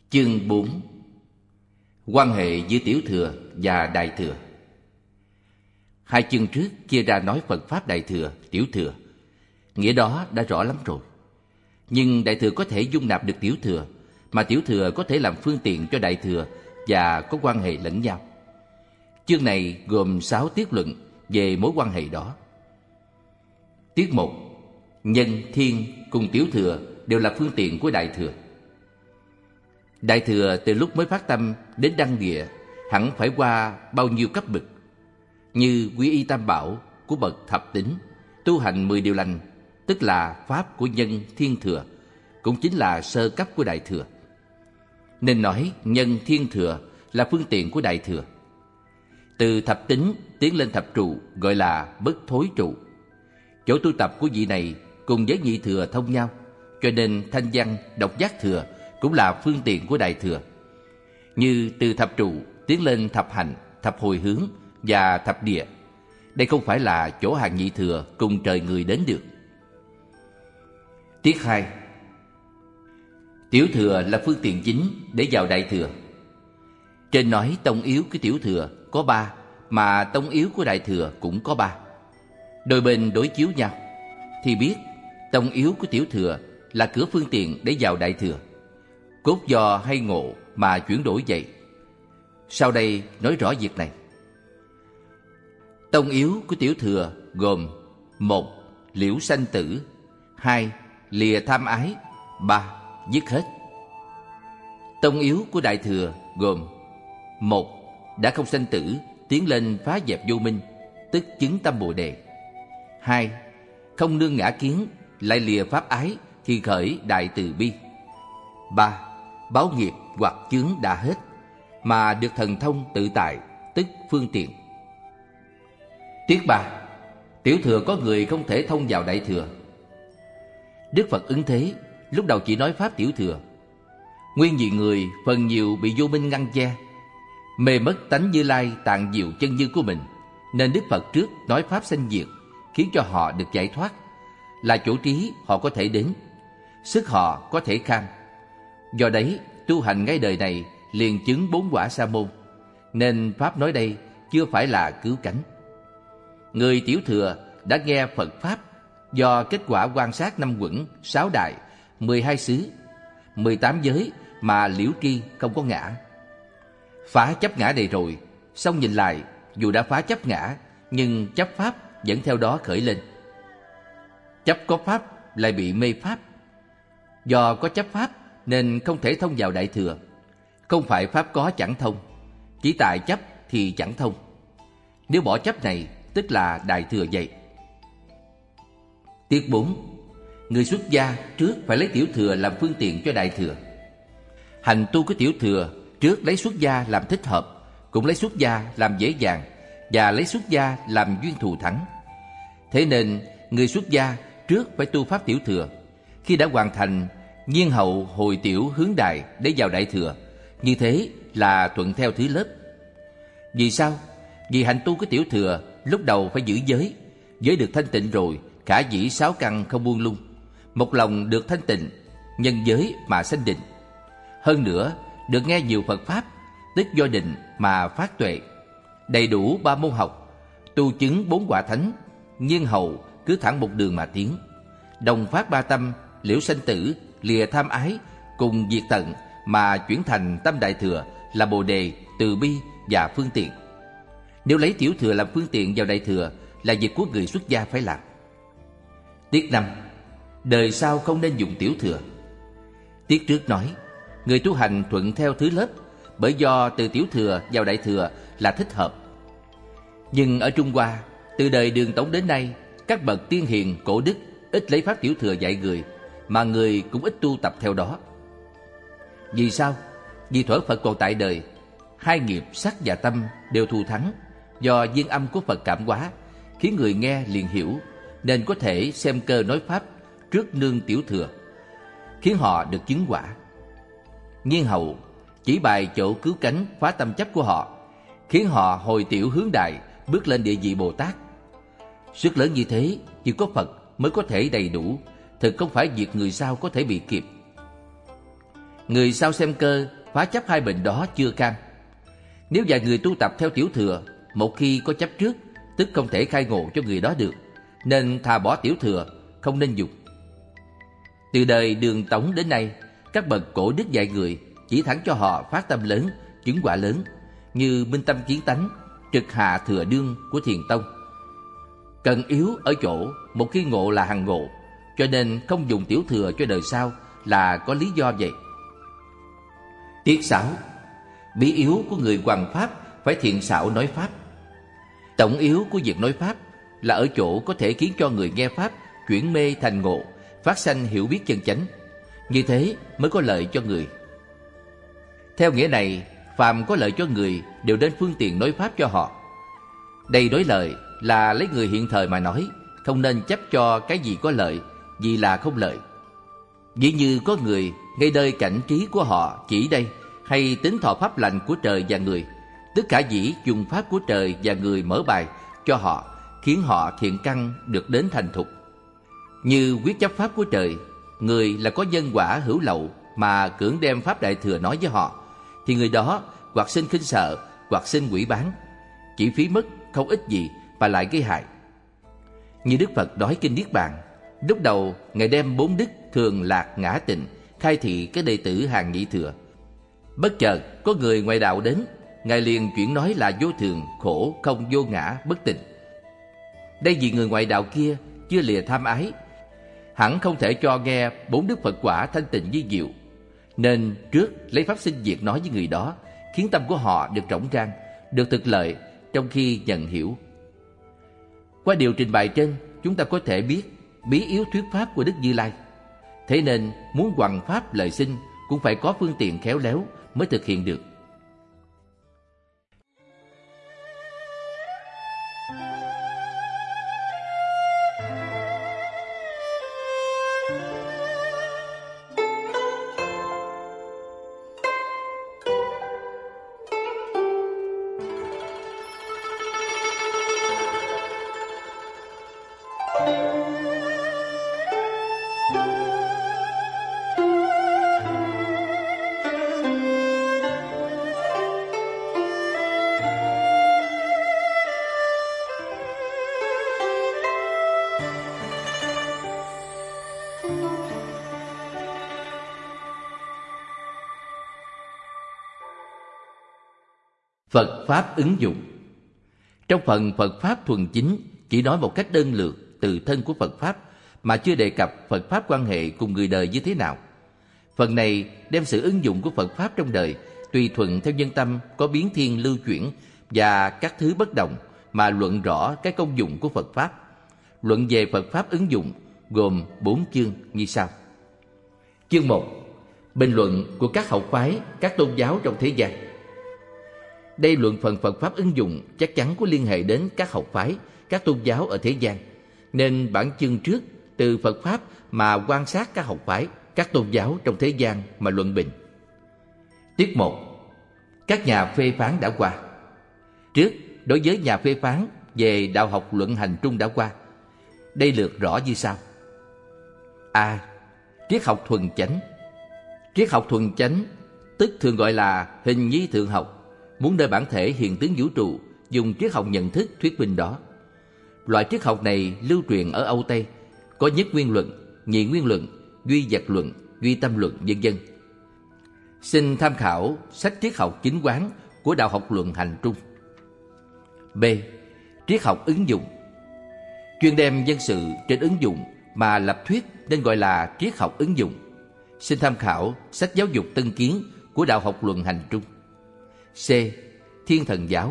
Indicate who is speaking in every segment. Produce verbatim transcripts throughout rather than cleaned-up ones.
Speaker 1: Chương bốn. Quan hệ giữa Tiểu Thừa và Đại Thừa. Hai chương trước chia ra nói Phật Pháp Đại Thừa, Tiểu Thừa. Nghĩa đó đã rõ lắm rồi. Nhưng Đại Thừa có thể dung nạp được Tiểu Thừa, mà Tiểu Thừa có thể làm phương tiện cho Đại Thừa và có quan hệ lẫn nhau. Chương này gồm sáu tiết luận về mối quan hệ đó. Tiết một. Nhân, Thiên cùng Tiểu Thừa đều là phương tiện của Đại Thừa. Đại Thừa từ lúc mới phát tâm đến đăng địa hẳn phải qua bao nhiêu cấp bậc, như quy y tam bảo của bậc thập tính, tu hành mười điều lành, tức là pháp của Nhân, Thiên Thừa, cũng chính là sơ cấp của Đại Thừa. Nên nói Nhân, Thiên Thừa là phương tiện của Đại Thừa. Từ thập tính tiến lên thập trụ gọi là bất thối trụ. Chỗ tu tập của vị này cùng với nhị thừa thông nhau, cho nên thanh văn, độc giác thừa cũng là phương tiện của Đại Thừa. Như từ thập trụ tiến lên thập hành, thập hồi hướng và thập địa. Đây không phải là chỗ hàng nhị thừa cùng trời người đến được. Tiết hai. Tiểu Thừa là phương tiện chính để vào Đại Thừa. Trên nói tông yếu của Tiểu Thừa có ba, mà tông yếu của Đại Thừa cũng có ba. Đôi bên đối chiếu nhau thì biết tông yếu của Tiểu Thừa là cửa phương tiện để vào Đại Thừa. Cốt do hay ngộ mà chuyển đổi vậy. Sau đây nói rõ việc này. Tông yếu của Tiểu Thừa gồm: một. Liễu sanh tử. Hai. Lìa tham ái. Ba. Dứt hết. Tông yếu của Đại Thừa gồm: một. Đã không sanh tử, tiến lên phá dẹp vô minh, tức chứng tâm Bồ Đề. Hai. Không nương ngã kiến, lại lìa pháp ái thì khởi đại từ bi. Ba. Báo nghiệp hoặc chướng đã hết, mà được thần thông tự tại, tức phương tiện. Tiết ba. Tiểu Thừa có người không thể thông vào Đại Thừa. Đức Phật ứng thế, lúc đầu chỉ nói pháp Tiểu Thừa. Nguyên vì người phần nhiều bị vô minh ngăn che, mê mất tánh Như Lai tạng diệu chân như của mình, nên Đức Phật trước nói pháp sanh diệt, khiến cho họ được giải thoát, là chỗ trí họ có thể đến, sức họ có thể kham. Do đấy tu hành ngay đời này liền chứng bốn quả sa môn, nên pháp nói đây chưa phải là cứu cánh. Người Tiểu Thừa đã nghe Phật pháp do kết quả quan sát năm quẩn, sáu đại, mười hai xứ, mười tám giới mà liễu tri không có ngã. Phá chấp ngã này rồi, xong nhìn lại, dù đã phá chấp ngã, nhưng chấp pháp vẫn theo đó khởi lên. Chấp có pháp lại bị mê pháp. Do có chấp pháp nên không thể thông vào Đại Thừa. Không phải pháp có chẳng thông, chỉ tại chấp thì chẳng thông. Nếu bỏ chấp này, tức là Đại Thừa vậy. Tiết bốn. Người xuất gia trước phải lấy Tiểu Thừa làm phương tiện cho Đại Thừa. Hành tu của Tiểu Thừa trước lấy xuất gia làm thích hợp, cũng lấy xuất gia làm dễ dàng, và lấy xuất gia làm duyên thù thắng. Thế nên người xuất gia trước phải tu pháp Tiểu Thừa. Khi đã hoàn thành, nhiên hậu hồi tiểu hướng Đại để vào Đại Thừa. Như thế là thuận theo thứ lớp. Vì sao? Vì hành tu của Tiểu Thừa lúc đầu phải giữ giới. Giới được thanh tịnh rồi, khả dĩ sáu căn không buông lung. Một lòng được thanh tịnh, nhân giới mà sanh định. Hơn nữa, được nghe nhiều Phật pháp, tức do định mà phát tuệ. Đầy đủ ba môn học, tu chứng bốn quả thánh, nhiên hậu cứ thẳng một đường mà tiến. Đồng phát ba tâm, liễu sanh tử, lìa tham ái, cùng diệt tận mà chuyển thành tâm Đại Thừa là Bồ Đề, từ bi và phương tiện. Nếu lấy Tiểu Thừa làm phương tiện vào Đại Thừa là việc của người xuất gia phải làm. Tiết năm. Đời sau không nên dùng Tiểu Thừa. Tiết trước nói người tu hành thuận theo thứ lớp, bởi do từ Tiểu Thừa vào Đại Thừa là thích hợp. Nhưng ở Trung Hoa, từ đời Đường Tống đến nay, các bậc tiên hiền cổ đức ít lấy pháp Tiểu Thừa dạy người, mà người cũng ít tu tập theo đó. Vì sao? Vì thuở Phật còn tại đời, hai nghiệp sắc và tâm đều thù thắng, do duyên âm của Phật cảm hóa, khiến người nghe liền hiểu, nên có thể xem cơ nói pháp trước nương Tiểu Thừa, khiến họ được chứng quả. Nhiên hậu chỉ bài chỗ cứu cánh phá tâm chấp của họ, khiến họ hồi tiểu hướng Đại, bước lên địa vị Bồ Tát. Sức lớn như thế chỉ có Phật mới có thể đầy đủ, thực không phải việc người sau có thể bị kịp. Người sau xem cơ phá chấp hai bệnh đó chưa can. Nếu vài người tu tập theo tiểu thừa, một khi có chấp trước, tức không thể khai ngộ cho người đó được, nên thà bỏ tiểu thừa, không nên dùng. Từ đời Đường Tống đến nay, các bậc cổ đức dạy người chỉ thẳng cho họ phát tâm lớn, chứng quả lớn, như Minh Tâm Kiến Tánh, Trực Hạ Thừa Đương của Thiền Tông. Cần yếu ở chỗ một khi ngộ là hằng ngộ, cho nên không dùng tiểu thừa cho đời sau là có lý do vậy. Tiết xảo, bí yếu của người hoằng pháp phải thiện xảo nói pháp. Tổng yếu của việc nói pháp là ở chỗ có thể khiến cho người nghe pháp chuyển mê thành ngộ, phát sanh hiểu biết chân chánh. Như thế mới có lợi cho người. Theo nghĩa này, phàm có lợi cho người đều nên phương tiện nói pháp cho họ. Đây đối lợi là lấy người hiện thời mà nói, không nên chấp cho cái gì có lợi vì là không lợi. Ví như có người ngay đời cảnh trí của họ chỉ đây, hay tính thọ pháp lành của trời và người, tất cả dĩ dùng pháp của trời và người mở bài cho họ, khiến họ thiện căn được đến thành thục. Như quyết chấp pháp của trời, người là có nhân quả hữu lậu mà cưỡng đem pháp đại thừa nói với họ, thì người đó hoặc sinh khinh sợ, hoặc sinh quỷ bán, chỉ phí mất không ít gì và lại gây hại. Như Đức Phật nói kinh Niết Bàn, lúc đầu Ngài đem bốn đức thường lạc ngã tịnh khai thị các đệ tử hàng nhị thừa. Bất chợt có người ngoại đạo đến, Ngài liền chuyển nói là vô thường, khổ, không, vô ngã, bất tịnh. Đây vì người ngoại đạo kia chưa lìa tham ái, hẳn không thể cho nghe bốn đức Phật quả thanh tịnh vi diệu, nên trước lấy pháp sinh diệt nói với người đó, khiến tâm của họ được rỗng rang, được thực lợi trong khi nhận hiểu. Qua điều trình bày trên, chúng ta có thể biết bí yếu thuyết pháp của Đức Như Lai. Thế nên muốn hoằng pháp lời sinh cũng phải có phương tiện khéo léo mới thực hiện được. Phật Pháp ứng dụng. Trong phần Phật Pháp thuần chính chỉ nói một cách đơn lược từ thân của Phật Pháp, mà chưa đề cập Phật Pháp quan hệ cùng người đời như thế nào. Phần này đem sự ứng dụng của Phật Pháp trong đời tùy thuận theo nhân tâm có biến thiên lưu chuyển và các thứ bất đồng mà luận rõ cái công dụng của Phật Pháp. Luận về Phật Pháp ứng dụng gồm bốn chương như sau. Chương một. Bình luận của các học phái, các tôn giáo trong thế gian. Đây luận phần Phật Pháp ứng dụng chắc chắn có liên hệ đến các học phái, các tôn giáo ở thế gian, nên bản chương trước từ Phật Pháp mà quan sát các học phái, các tôn giáo trong thế gian mà luận bình. Tiết một. Các nhà phê phán đã qua. Trước, đối với nhà phê phán về đạo học luận hành trung đã qua. Đây lược rõ như sau. A. Triết học thuần chánh. Triết học thuần chánh tức thường gọi là hình nhi thượng học, muốn nơi bản thể hiện tướng vũ trụ, dùng triết học nhận thức thuyết minh đó. Loại triết học này lưu truyền ở Âu Tây, có nhất nguyên luận, nhị nguyên luận, duy vật luận, duy tâm luận, vân vân. Xin tham khảo sách triết học chính quán của đạo học luận hành trung. B. Triết học ứng dụng. Chuyên đem dân sự trên ứng dụng mà lập thuyết nên gọi là triết học ứng dụng. Xin tham khảo sách giáo dục tân kiến của đạo học luận hành trung. C. Thiên thần giáo.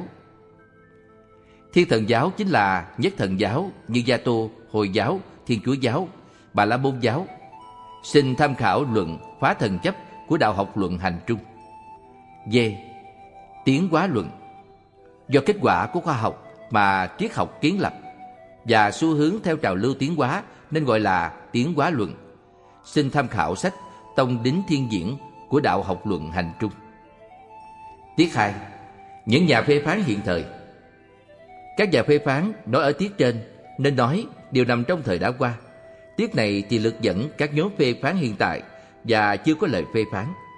Speaker 1: Thiên thần giáo chính là nhất thần giáo như Gia Tô, Hồi giáo, Thiên Chúa giáo, Bà La Môn giáo. Xin tham khảo luận phá thần chấp của đạo học luận hành trung. D. Tiến hóa luận. Do kết quả của khoa học mà triết học kiến lập và xu hướng theo trào lưu tiến hóa nên gọi là tiến hóa luận. Xin tham khảo sách Tông Đính Thiên Diễn của đạo học luận hành trung. Tiết hai. Những nhà phê phán hiện thời. Các nhà phê phán nói ở tiết trên nên nói đều nằm trong thời đã qua. Tiết này thì lược dẫn các nhóm phê phán hiện tại và chưa có lời phê phán.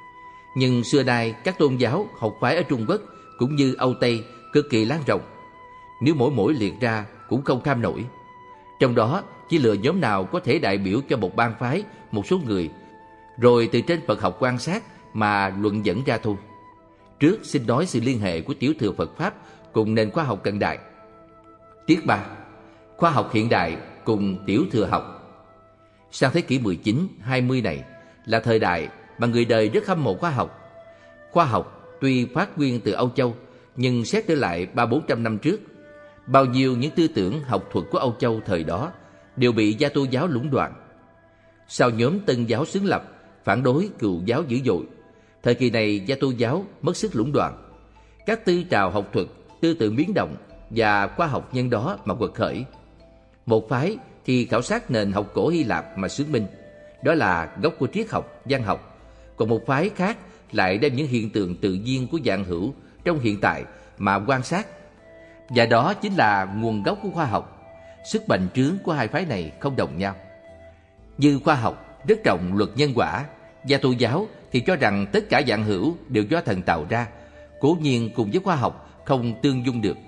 Speaker 1: Nhưng xưa nay các tôn giáo, học phái ở Trung Quốc cũng như Âu Tây cực kỳ lan rộng. Nếu mỗi mỗi liệt ra cũng không kham nổi. Trong đó chỉ lựa nhóm nào có thể đại biểu cho một bang phái, một số người, rồi từ trên Phật học quan sát mà luận dẫn ra thôi. Trước xin nói sự liên hệ của tiểu thừa Phật Pháp cùng nền khoa học cận đại. Tiết ba. Khoa học hiện đại cùng tiểu thừa học. Sang thế kỷ mười chín, hai mươi này là thời đại mà người đời rất hâm mộ khoa học. Khoa học tuy phát nguyên từ Âu Châu, nhưng xét trở lại ba bốn trăm năm trước, bao nhiêu những tư tưởng học thuật của Âu Châu thời đó đều bị Gia Tô giáo lũng đoạn. Sau nhóm Tân giáo xứng lập, phản đối Cựu giáo dữ dội, thời kỳ này Gia Tô giáo mất sức lũng đoạn. Các tư trào học thuật, tư tưởng biến động và khoa học nhân đó mà quật khởi. Một phái thì khảo sát nền học cổ Hy Lạp mà xướng minh, đó là gốc của triết học, văn học. Còn một phái khác lại đem những hiện tượng tự nhiên của vạn hữu trong hiện tại mà quan sát. Và đó chính là nguồn gốc của khoa học. Sức bành trướng của hai phái này không đồng nhau. Như khoa học rất trọng luật nhân quả, Gia Tô giáo thì cho rằng tất cả vạn hữu đều do thần tạo ra, cố nhiên cùng với khoa học không tương dung được.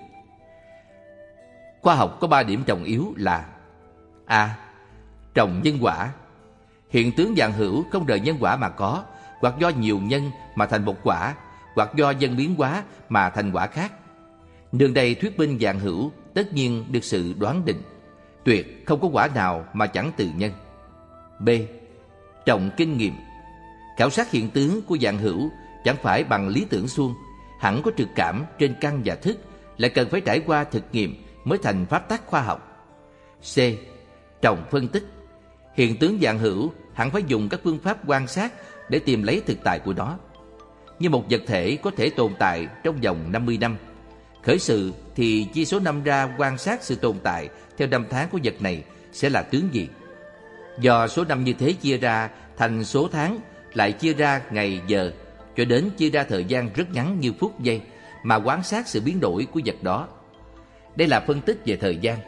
Speaker 1: Khoa học có ba điểm trọng yếu là: A. Trọng nhân quả. Hiện tướng vạn hữu không rời nhân quả mà có, hoặc do nhiều nhân mà thành một quả, hoặc do nhân biến hóa mà thành quả khác. Nương đây thuyết minh vạn hữu tất nhiên được sự đoán định, tuyệt không có quả nào mà chẳng từ nhân. B. Trọng kinh nghiệm. Khảo sát hiện tướng của vạn hữu chẳng phải bằng lý tưởng suông, hẳn có trực cảm trên căn và thức, lại cần phải trải qua thực nghiệm mới thành pháp tắc khoa học. C. Trọng phân tích. Hiện tướng vạn hữu hẳn phải dùng các phương pháp quan sát để tìm lấy thực tại của nó. Như một vật thể có thể tồn tại trong vòng năm mươi năm, khởi sự thì chia số năm ra quan sát sự tồn tại theo năm tháng của vật này sẽ là tướng gì. Do số năm như thế chia ra thành số tháng, lại chia ra ngày giờ, cho đến chia ra thời gian rất ngắn như phút giây mà quan sát sự biến đổi của vật đó. Đây là phân tích về thời gian.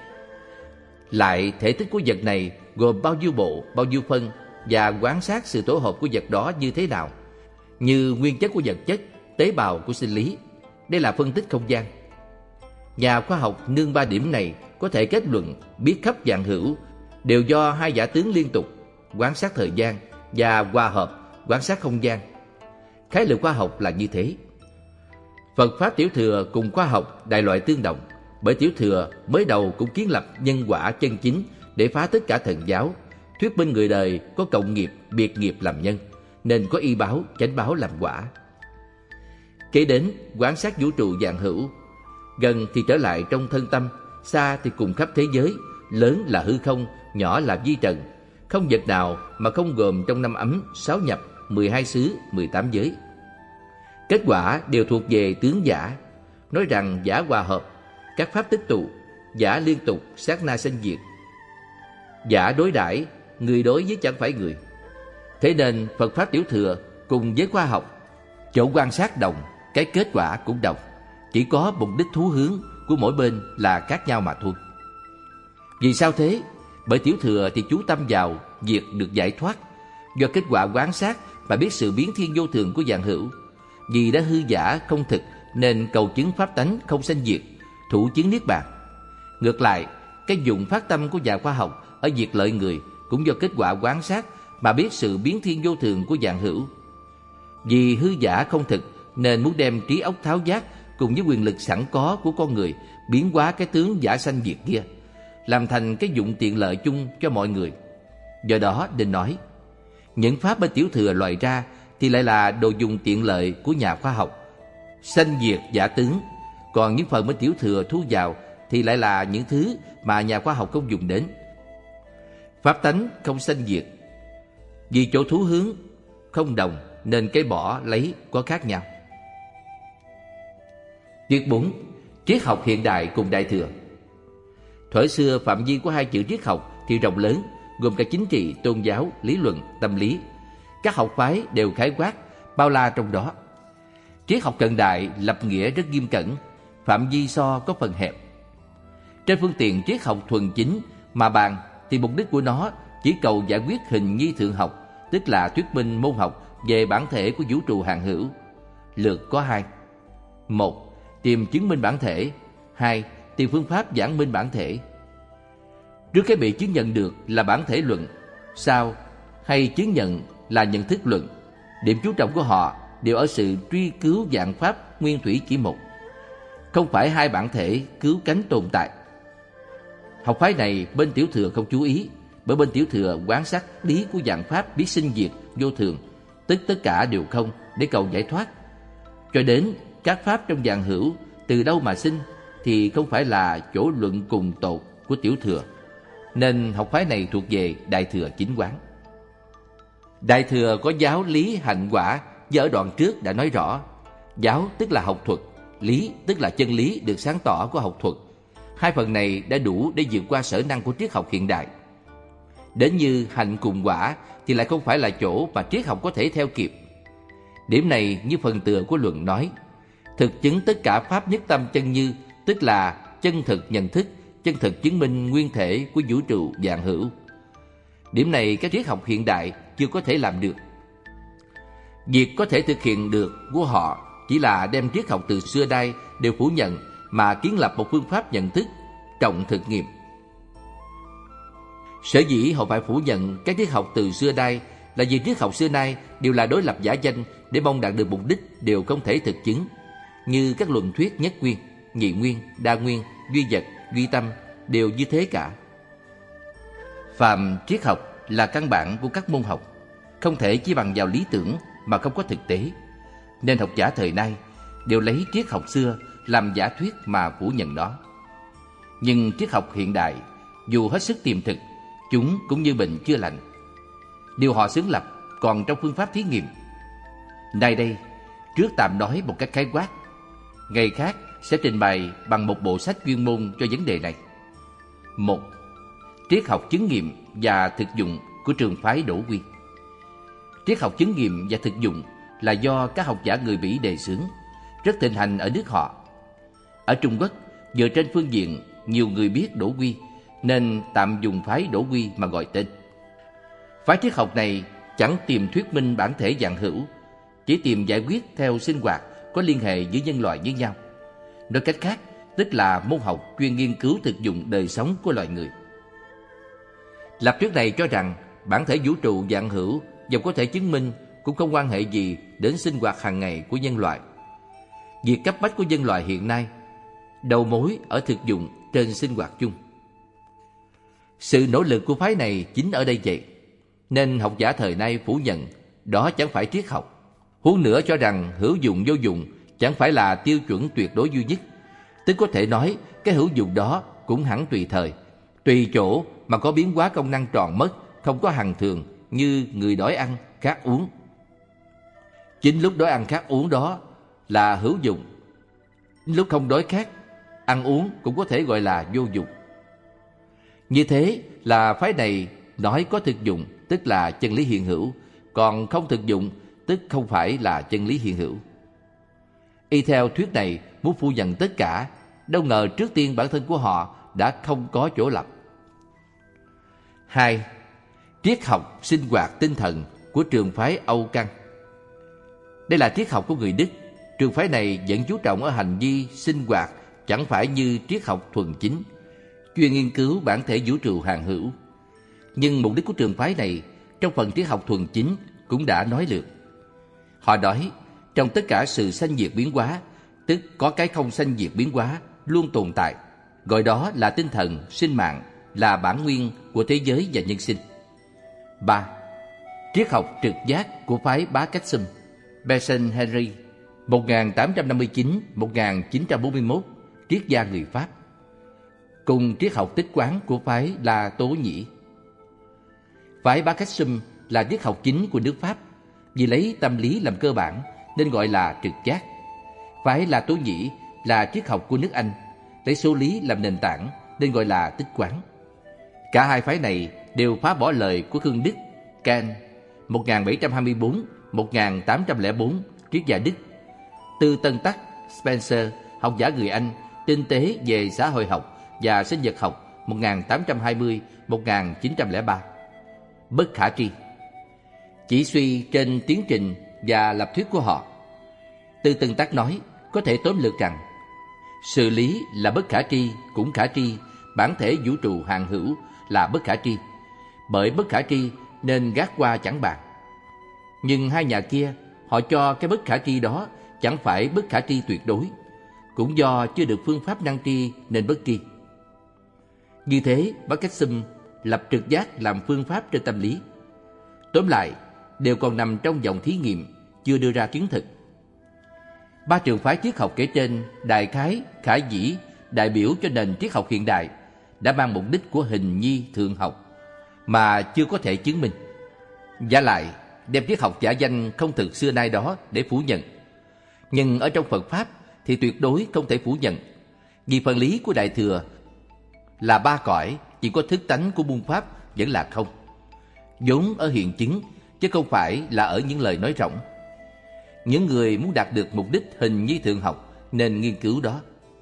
Speaker 1: Lại thể tích của vật này gồm bao nhiêu bộ, bao nhiêu phân, và quan sát sự tổ hợp của vật đó như thế nào, như nguyên chất của vật chất, tế bào của sinh lý. Đây là phân tích không gian. Nhà khoa học nương ba điểm này có thể kết luận biết khắp vạn hữu đều do hai giả tướng liên tục, quan sát thời gian, và hòa hợp, quan sát không gian. Khái niệm khoa học là như thế. Phật Pháp tiểu thừa cùng khoa học đại loại tương đồng, bởi tiểu thừa mới đầu cũng kiến lập nhân quả chân chính để phá tất cả thần giáo, thuyết minh người đời có cộng nghiệp, biệt nghiệp làm nhân, nên có y báo, chánh báo làm quả. Kế đến quan sát vũ trụ vạn hữu, gần thì trở lại trong thân tâm, xa thì cùng khắp thế giới, lớn là hư không, nhỏ là vi trần, không vật nào mà không gồm trong năm ấm, sáu nhập, mười hai xứ, mười tám giới. Kết quả đều thuộc về tướng giả, nói rằng giả hòa hợp, các pháp tích tụ, giả liên tục, sát na sanh diệt. Giả đối đãi, người đối với chẳng phải người. Thế nên Phật Pháp tiểu thừa cùng với khoa học, chỗ quan sát đồng, cái kết quả cũng đồng, chỉ có mục đích thú hướng của mỗi bên là khác nhau mà thôi. Vì sao thế? Bởi tiểu thừa thì chú tâm vào việc được giải thoát, do kết quả quan sát mà biết sự biến thiên vô thường của vạn hữu. Vì đã hư giả không thực nên cầu chứng pháp tánh không sanh diệt, thủ chứng niết bàn. Ngược lại, cái dụng phát tâm của nhà khoa học ở việc lợi người cũng do kết quả quan sát mà biết sự biến thiên vô thường của vạn hữu. Vì hư giả không thực nên muốn đem trí óc tháo giác cùng với quyền lực sẵn có của con người biến hóa cái tướng giả sanh diệt kia, làm thành cái dụng tiện lợi chung cho mọi người. Do đó nên nói, những pháp bên tiểu thừa loại ra thì lại là đồ dùng tiện lợi của nhà khoa học, sanh diệt giả tướng. Còn những phần bên tiểu thừa thu vào thì lại là những thứ mà nhà khoa học không dùng đến. Pháp tánh không sanh diệt, vì chỗ thú hướng không đồng nên cái bỏ lấy có khác nhau. Tiết bốn. Triết học hiện đại cùng đại thừa. Thuở xưa phạm vi của hai chữ triết học thì rộng lớn, gồm cả chính trị, tôn giáo, lý luận, tâm lý. Các học phái đều khái quát, bao la trong đó. Triết học cận đại lập nghĩa rất nghiêm cẩn, phạm vi so có phần hẹp. Trên phương tiện triết học thuần chính mà bàn thì mục đích của nó chỉ cầu giải quyết hình nhi thượng học tức là thuyết minh môn học về bản thể của vũ trụ hạn hữu. Lược có hai: một, tìm chứng minh bản thể; hai, tìm phương pháp giảng minh bản thể. Trước cái bị chứng nhận được là bản thể luận, sau hay chứng nhận là nhận thức luận, điểm chú trọng của họ đều ở sự truy cứu vạn pháp nguyên thủy chỉ một, không phải hai bản thể cứu cánh tồn tại. Học phái này bên tiểu thừa không chú ý, bởi bên tiểu thừa quán sát lý của vạn pháp biết sinh diệt vô thường, tức tất cả đều không, để cầu giải thoát. Cho đến các pháp trong vạn hữu từ đâu mà sinh thì không phải là chỗ luận cùng tột của tiểu thừa, nên học phái này thuộc về đại thừa chính quán. Đại thừa có giáo lý hạnh quả, do ở đoạn trước đã nói rõ. Giáo tức là học thuật, lý tức là chân lý được sáng tỏ của học thuật. Hai phần này đã đủ để vượt qua sở năng của triết học hiện đại. Đến như hạnh cùng quả thì lại không phải là chỗ mà triết học có thể theo kịp. Điểm này như phần tựa của luận nói: thực chứng tất cả pháp nhất tâm chân như, tức là chân thực nhận thức, chân thực chứng minh nguyên thể của vũ trụ vạn hữu. Điểm này các triết học hiện đại chưa có thể làm được. Việc có thể thực hiện được của họ chỉ là đem triết học từ xưa nay đều phủ nhận mà kiến lập một phương pháp nhận thức trọng thực nghiệm. Sở dĩ họ phải phủ nhận các triết học từ xưa nay là vì triết học xưa nay đều là đối lập giả danh để mong đạt được mục đích đều không thể thực chứng, như các luận thuyết nhất nguyên, nhị nguyên, đa nguyên, duy vật, duy tâm đều như thế cả. Phàm triết học là căn bản của các môn học, không thể chỉ bằng vào lý tưởng mà không có thực tế, nên học giả thời nay đều lấy triết học xưa làm giả thuyết mà phủ nhận nó. Nhưng triết học hiện đại dù hết sức tiềm thực, chúng cũng như bệnh chưa lành. Điều họ xướng lập còn trong phương pháp thí nghiệm. Nay đây, trước tạm nói một cách khái quát, ngày khác sẽ trình bày bằng một bộ sách chuyên môn cho vấn đề này. Một, triết học chứng nghiệm và thực dụng của trường phái Đỗ Quy. Triết học chứng nghiệm và thực dụng là do các học giả người Bỉ đề xướng, rất thịnh hành ở nước họ. Ở Trung Quốc, dựa trên phương diện nhiều người biết Đỗ Quy, nên tạm dùng phái Đỗ Quy mà gọi tên. Phái triết học này chẳng tìm thuyết minh bản thể vạn hữu, chỉ tìm giải quyết theo sinh hoạt có liên hệ giữa nhân loại với nhau. Nói cách khác, tức là môn học chuyên nghiên cứu thực dụng đời sống của loài người. Lập thuyết này cho rằng bản thể vũ trụ vạn hữu dù có thể chứng minh cũng không quan hệ gì đến sinh hoạt hàng ngày của nhân loại. Việc cấp bách của nhân loại hiện nay đầu mối ở thực dụng trên sinh hoạt chung. Sự nỗ lực của phái này chính ở đây vậy, nên học giả thời nay phủ nhận đó chẳng phải triết học. Huống nữa cho rằng hữu dụng vô dụng chẳng phải là tiêu chuẩn tuyệt đối duy nhất, tức có thể nói cái hữu dụng đó cũng hẳn tùy thời, tùy chỗ mà có biến hóa công năng tròn mất, không có hằng thường, như người đói ăn, khát uống. Chính lúc đói ăn khát uống đó là hữu dụng, lúc không đói khát, ăn uống cũng có thể gọi là vô dụng. Như thế là phái này nói có thực dụng tức là chân lý hiện hữu, còn không thực dụng tức không phải là chân lý hiện hữu. Y theo thuyết này muốn phủ nhận tất cả, đâu ngờ trước tiên bản thân của họ đã không có chỗ lập. Hai, triết học sinh hoạt tinh thần của trường phái Âu Căn. Đây là triết học của người Đức. Trường phái này vẫn chú trọng ở hành vi sinh hoạt, chẳng phải như triết học thuần chính, chuyên nghiên cứu bản thể vũ trụ hạn hữu. Nhưng mục đích của trường phái này trong phần triết học thuần chính cũng đã nói lược. Họ nói trong tất cả sự sanh diệt biến hóa, tức có cái không sanh diệt biến hóa luôn tồn tại, gọi đó là tinh thần sinh mạng, là bản nguyên của thế giới và nhân sinh. Ba, triết học trực giác của phái Bá Cách Sum, Benson Henry, một nghìn tám trăm năm mươi chín đến một nghìn chín trăm bốn mươi mốt, triết gia người Pháp. Cùng triết học tích quán của phái La Tố Nhĩ. Phái Bá Cách Sum là triết học chính của nước Pháp, vì lấy tâm lý làm cơ bản nên gọi là trực giác. Phái La Tố Nhĩ là triết học của nước Anh, lấy số lý làm nền tảng nên gọi là tích quán. Cả hai phái này đều phá bỏ lời của Khương Đức, Kant, một nghìn bảy trăm hai mươi tư đến một nghìn tám trăm lẻ bốn, triết gia Đức. Từ Tân Tắc, Spencer, học giả người Anh, tinh tế về xã hội học và sinh vật học, một nghìn tám trăm hai mươi đến một nghìn chín trăm lẻ ba. Bất khả tri. chỉ suy trên tiến trình và lập thuyết của họ. Từ Từng Tác nói, có thể tóm lược rằng sự lý là bất khả tri cũng khả tri, bản thể vũ trụ hạn hữu là bất khả tri. Bởi bất khả tri nên gác qua chẳng bàn. Nhưng hai nhà kia, họ cho cái bất khả tri đó chẳng phải bất khả tri tuyệt đối, cũng do chưa được phương pháp năng tri nên bất tri. Như thế, bác cách xâm lập trực giác làm phương pháp trên tâm lý. Tóm lại, đều còn nằm trong vòng thí nghiệm, chưa đưa ra chứng thực. Ba trường phái triết học kể trên đại khái, khả dĩ đại biểu cho nền triết học hiện đại đã mang mục đích của hình nhi thượng học mà chưa có thể chứng minh. Vả lại, đem triết học giả danh không thực xưa nay đó để phủ nhận. Nhưng ở trong Phật Pháp thì tuyệt đối không thể phủ nhận, vì phần lý của Đại Thừa là ba cõi, chỉ có thức tánh của môn Pháp vẫn là không, vốn ở hiện chứng, chứ không phải là ở những lời nói rỗng. Những người muốn đạt được mục đích hình nhi thượng học nên nghiên cứu đó.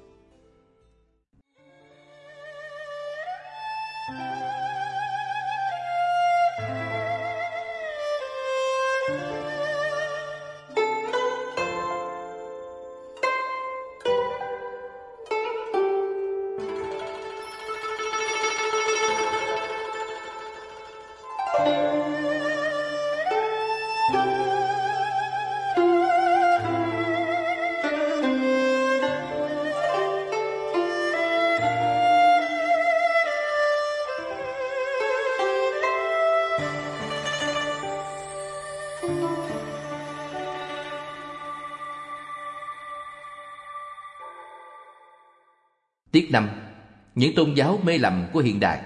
Speaker 1: Tiết năm. Những tôn giáo mê lầm của hiện đại.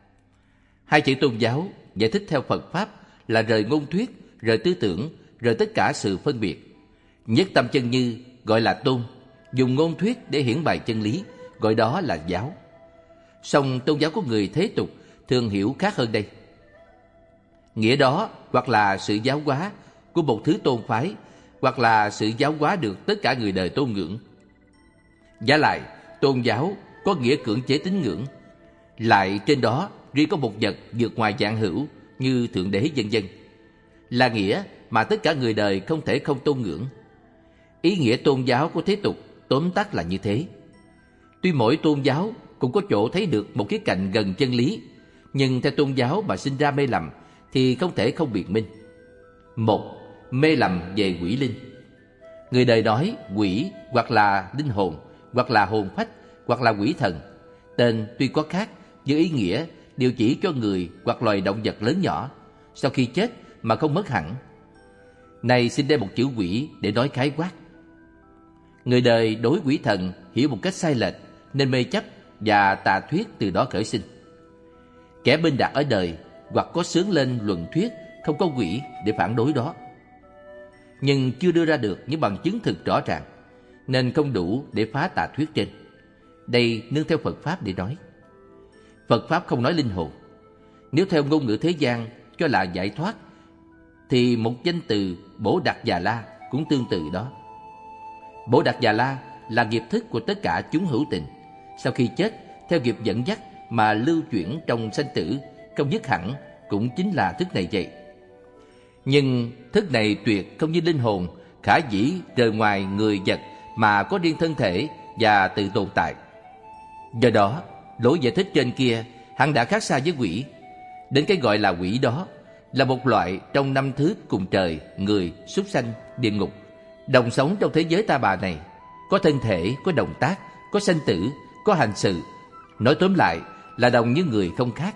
Speaker 1: Hai chữ tôn giáo giải thích theo Phật Pháp là rời ngôn thuyết, rời tư tưởng, rời tất cả sự phân biệt. Nhất tâm chân như gọi là tôn, dùng ngôn thuyết để hiển bày chân lý, gọi đó là giáo. Song tôn giáo của người thế tục thường hiểu khác hơn đây. Nghĩa đó hoặc là sự giáo hóa của một thứ tôn phái, hoặc là sự giáo hóa được tất cả người đời tôn ngưỡng. Vả lại, tôn giáo có nghĩa cưỡng chế tín ngưỡng, lại trên đó riêng có một vật vượt ngoài vạn hữu như Thượng Đế vân vân, là nghĩa mà tất cả người đời không thể không tôn ngưỡng. Ý nghĩa tôn giáo của thế tục tóm tắt là như thế. Tuy mỗi tôn giáo cũng có chỗ thấy được một khía cạnh gần chân lý, nhưng theo tôn giáo mà sinh ra mê lầm thì không thể không biện minh. Một, mê lầm về quỷ linh. Người đời nói quỷ hoặc là linh hồn, hoặc là hồn phách, hoặc là quỷ thần. Tên tuy có khác, nhưng ý nghĩa đều chỉ cho người hoặc loài động vật lớn nhỏ sau khi chết mà không mất hẳn. Này xin đem một chữ quỷ để nói khái quát. Người đời đối quỷ thần hiểu một cách sai lệch nên mê chấp và tà thuyết từ đó khởi sinh. Kẻ bên đạt ở đời hoặc có xướng lên luận thuyết không có quỷ để phản đối đó, nhưng chưa đưa ra được những bằng chứng thực rõ ràng, nên không đủ để phá tà thuyết trên. Đây nương theo Phật Pháp để nói. Phật Pháp không nói linh hồn. Nếu theo ngôn ngữ thế gian cho là giải thoát, thì một danh từ Bổ Đặc Già La cũng tương tự đó. Bổ Đặc Già La là nghiệp thức của tất cả chúng hữu tình. Sau khi chết, theo nghiệp dẫn dắt mà lưu chuyển trong sanh tử, không dứt hẳn, cũng chính là thức này vậy. Nhưng thức này tuyệt không như linh hồn, khả dĩ rời ngoài người vật mà có riêng thân thể và tự tồn tại. Do đó, lối giải thích trên kia hẳn đã khác xa với quỷ. Đến cái gọi là quỷ đó là một loại trong năm thứ cùng trời, người, súc sanh, địa ngục, đồng sống trong thế giới ta bà này, có thân thể, có động tác, có sanh tử, có hành sự. Nói tóm lại là đồng như người không khác,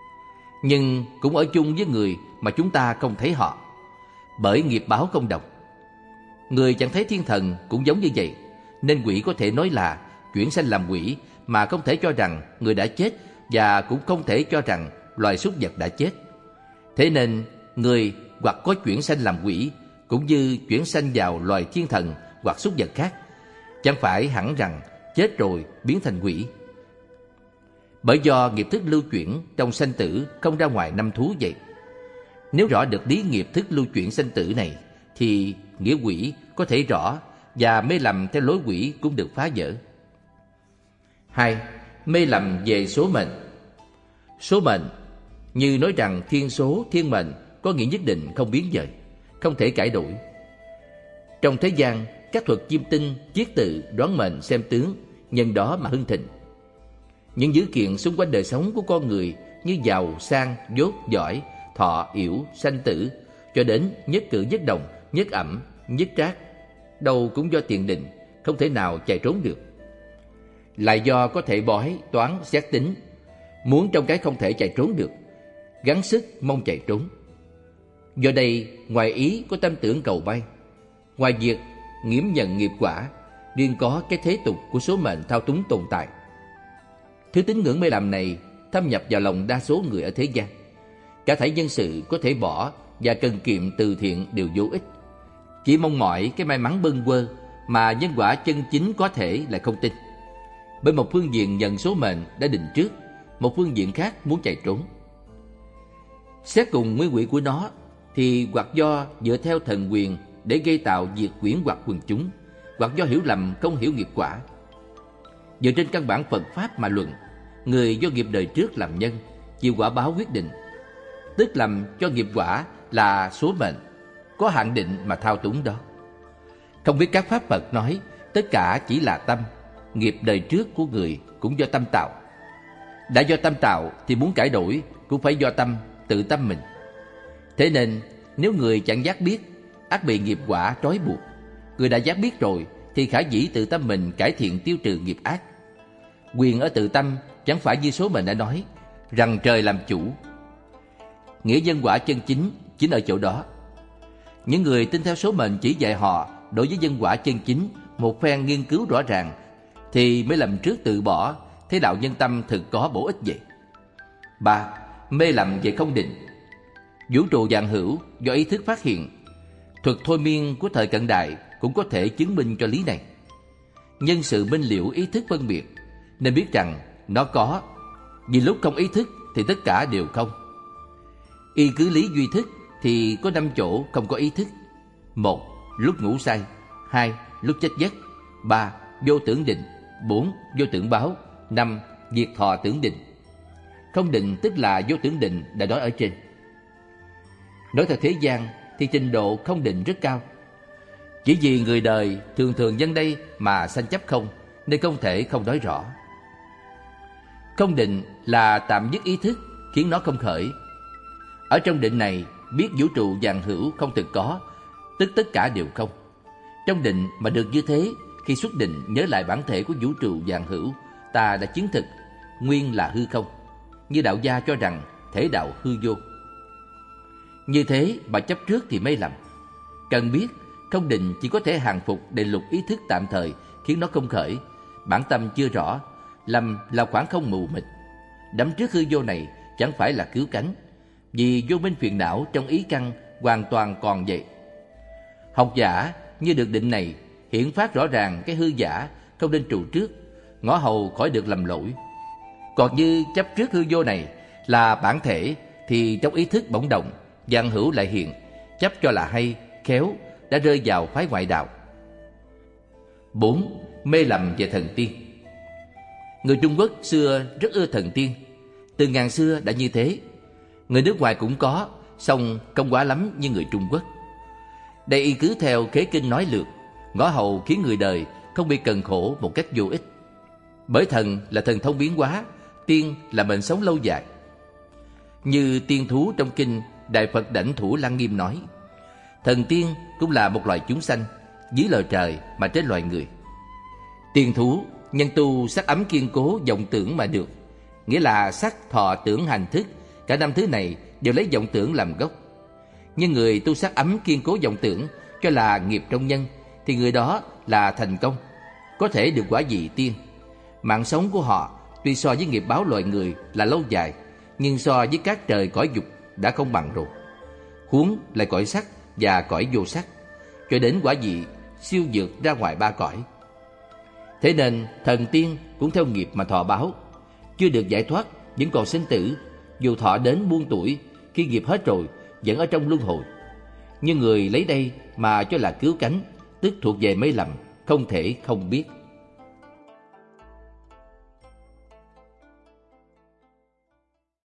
Speaker 1: nhưng cũng ở chung với người mà chúng ta không thấy họ, bởi nghiệp báo không đồng. Người chẳng thấy thiên thần cũng giống như vậy, nên quỷ có thể nói là chuyển sanh làm quỷ, mà không thể cho rằng người đã chết, và cũng không thể cho rằng loài súc vật đã chết. Thế nên người hoặc có chuyển sanh làm quỷ, cũng như chuyển sanh vào loài thiên thần hoặc súc vật khác, chẳng phải hẳn rằng chết rồi biến thành quỷ. Bởi do nghiệp thức lưu chuyển trong sanh tử không ra ngoài năm thú vậy. Nếu rõ được lý nghiệp thức lưu chuyển sanh tử này, thì nghĩa quỷ có thể rõ, và mê lầm theo lối quỷ cũng được phá vỡ. Hai, mê lầm về số mệnh. Số mệnh như nói rằng thiên số, thiên mệnh có nghĩa nhất định không biến dời, không thể cải đổi. Trong thế gian, các thuật chiêm tinh, chiết tự, đoán mệnh, xem tướng, nhân đó mà hưng thịnh. Những dữ kiện xung quanh đời sống của con người như giàu, sang, dốt, giỏi, thọ, yểu, sanh tử, cho đến nhất cử nhất động, nhất ẩm, nhất trác, đâu cũng do tiền định, không thể nào chạy trốn được. Lại do có thể bói, toán, xét tính, muốn trong cái không thể chạy trốn được, gắng sức mong chạy trốn. Do đây, ngoài ý có tâm tưởng cầu bay, ngoài việc nghiễm nhận nghiệp quả, riêng có cái thế tục của số mệnh thao túng tồn tại. Thứ tín ngưỡng mê lầm này thâm nhập vào lòng đa số người ở thế gian. Cả thảy nhân sự có thể bỏ và cần kiệm từ thiện đều vô ích, chỉ mong mỏi cái may mắn bâng quơ mà nhân quả chân chính có thể lại không tin. Bởi một phương diện nhận số mệnh đã định trước, một phương diện khác muốn chạy trốn. Xét cùng nguyên quỹ của nó thì hoặc do dựa theo thần quyền để gây tạo diệt quyển hoặc quần chúng, hoặc do hiểu lầm không hiểu nghiệp quả. Dựa trên căn bản Phật Pháp mà luận, người do nghiệp đời trước làm nhân, chịu quả báo quyết định, tức lầm cho nghiệp quả là số mệnh, có hạn định mà thao túng đó. Không biết các Pháp Phật nói tất cả chỉ là tâm, nghiệp đời trước của người cũng do tâm tạo. Đã do tâm tạo thì muốn cải đổi cũng phải do tâm, tự tâm mình. Thế nên nếu người chẳng giác biết, ắt bị nghiệp quả trói buộc. Người đã giác biết rồi thì khả dĩ tự tâm mình cải thiện tiêu trừ nghiệp ác. Quyền ở tự tâm chẳng phải như số mệnh đã nói rằng trời làm chủ. Nghĩa nhân quả chân chính chính ở chỗ đó. Những người tin theo số mệnh chỉ dạy họ đối với nhân quả chân chính một phen nghiên cứu rõ ràng thì mới lầm trước tự bỏ, thế đạo nhân tâm thực có bổ ích vậy. Ba. Mê lầm về không định. Vũ trụ vạn hữu do ý thức phát hiện. Thuật thôi miên của thời cận đại cũng có thể chứng minh cho lý này. Nhân sự minh liễu ý thức phân biệt, nên biết rằng nó có. Vì lúc không ý thức thì tất cả đều không. Y cứ lý duy thức thì có năm chỗ không có ý thức. Một, lúc ngủ say. Hai, lúc chết giấc. Ba, vô tưởng định. Bốn, vô tưởng báo. Năm, diệt thọ tưởng định. Không định tức là vô tưởng định đã nói ở trên. Nói theo thế gian thì trình độ không định rất cao. Chỉ vì người đời thường thường nhân đây mà sanh chấp không, nên không thể không nói rõ. Không định là tạm dứt ý thức, khiến nó không khởi. Ở trong định này, biết vũ trụ vạn hữu không thực có, tức tất cả đều không. Trong định mà được như thế, khi xuất định nhớ lại bản thể của vũ trụ vạn hữu, ta đã chứng thực nguyên là hư không, như đạo gia cho rằng thể đạo hư vô. Như thế mà chấp trước thì mê lầm. Cần biết không định chỉ có thể hàng phục để lục ý thức tạm thời, khiến nó không khởi. Bản tâm chưa rõ, lầm là khoảng không mù mịt. Đắm trước hư vô này chẳng phải là cứu cánh, vì vô minh phiền não trong ý căn hoàn toàn còn vậy. Học giả như được định này hiển phát rõ ràng cái hư giả, không nên trụ trước, ngõ hầu khỏi được lầm lỗi. Còn như chấp trước hư vô này là bản thể thì trong ý thức bỗng động, vạn hữu lại hiện, chấp cho là hay, khéo, đã rơi vào phái ngoại đạo. Bốn. Mê lầm về thần tiên. Người Trung Quốc xưa rất ưa thần tiên, từ ngàn xưa đã như thế. Người nước ngoài cũng có, song không quá lắm như người Trung Quốc. Đây y cứ theo khế kinh nói lược, ngõ hầu khiến người đời không bị cần khổ một cách vô ích. Bởi thần là thần thông biến hóa, tiên là mệnh sống lâu dài. Như tiên thú trong kinh Đại Phật Đảnh Thủ Lăng Nghiêm nói, thần tiên cũng là một loài chúng sanh, dưới lời trời mà trên loài người. Tiên thú nhân tu sắc ấm kiên cố vọng tưởng mà được, nghĩa là sắc, thọ, tưởng, hành, thức, cả năm thứ này đều lấy vọng tưởng làm gốc. Nhưng người tu sắc ấm kiên cố vọng tưởng cho là nghiệp trong nhân, thì người đó là thành công, có thể được quả vị tiên. Mạng sống của họ tuy so với nghiệp báo loài người là lâu dài, nhưng so với các trời cõi dục đã không bằng rồi. Huống lại cõi sắc và cõi vô sắc, cho đến quả vị siêu vượt ra ngoài ba cõi. Thế nên thần tiên cũng theo nghiệp mà thọ báo, chưa được giải thoát vẫn còn sinh tử, dù thọ đến muôn tuổi, khi nghiệp hết rồi vẫn ở trong luân hồi. Nhưng người lấy đây mà cho là cứu cánh, tức thuộc về mê lầm, không thể không biết.